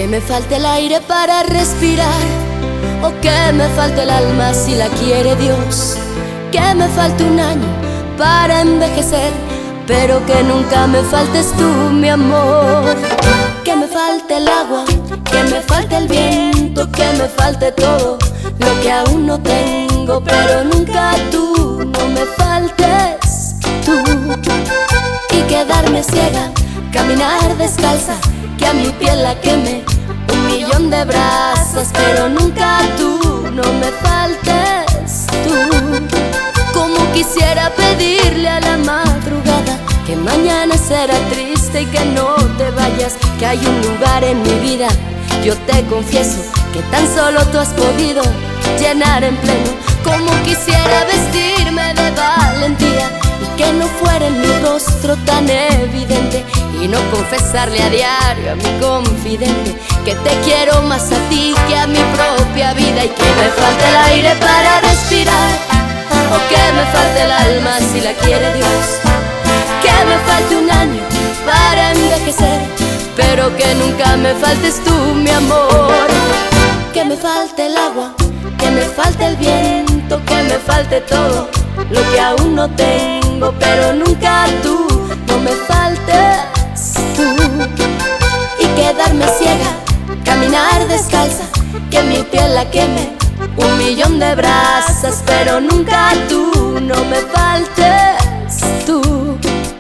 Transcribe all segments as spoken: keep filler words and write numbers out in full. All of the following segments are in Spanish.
Que me falte el aire para respirar, o que me falte el alma si la quiere Dios. Que me falte un año para envejecer, pero que nunca me faltes tú, mi amor. Que me falte el agua, que me falte el viento, que me falte todo lo que aún no tengo, pero nunca tú, no me faltes tú. Y quedarme ciega, caminar descalza, que a mi piel la queme un millón de brasas, pero nunca tú, no me faltes tú. Como quisiera pedirle a la madrugada que mañana será triste y que no te vayas, que hay un lugar en mi vida, yo te confieso, que tan solo tú has podido llenar en pleno. Como quisiera vestirme de valentía y que no fuera en mi rostro tan evidente, y no confesarle a diario a mi confidente que te quiero más a ti que a mi propia vida. Y que me falte el aire para respirar, o que me falte el alma si la quiere Dios. Que me falte un año para envejecer, pero que nunca me faltes tú, mi amor. Que me falte el agua, que me falte el viento, que me falte todo lo que aún no tengo, pero nunca tú, no me faltes tú. Y quedarme ciega, caminar descalza, que mi piel la queme un millón de brasas, pero nunca tú, no me faltes tú.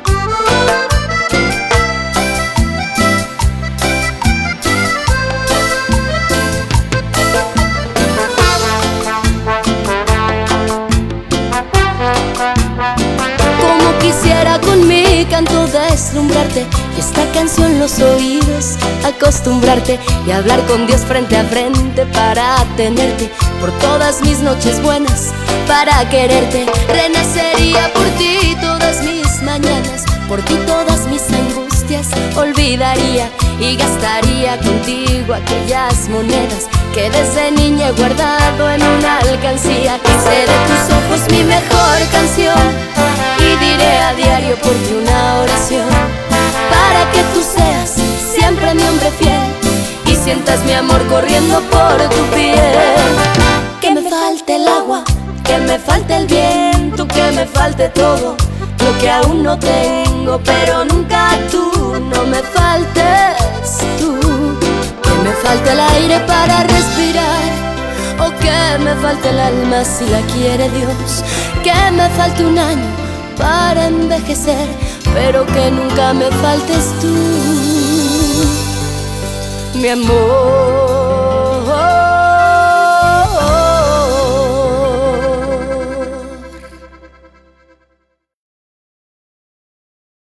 Como quisiera con mi canto deslumbrarte, y esta canción los oídos acostumbrarte, y hablar con Dios frente a frente para tenerte por todas mis noches buenas, para quererte. Renacería por ti todas mis mañanas, por ti todas mis angustias olvidaría, y gastaría contigo aquellas monedas que desde niña he guardado en una alcancía. Hice de tus ojos mi mejor canción, y diré a diario por ti una oración, para que tú seas siempre mi hombre fiel, y sientas mi amor corriendo por tu piel. Que me falte el agua, que me falte el viento, que me falte todo lo que aún no tengo, pero nunca tú, no me faltes tú. Que me falte el aire para respirar, o que me falte el alma si la quiere Dios. Que me falte un año para envejecer, pero que nunca me faltes tú, mi amor.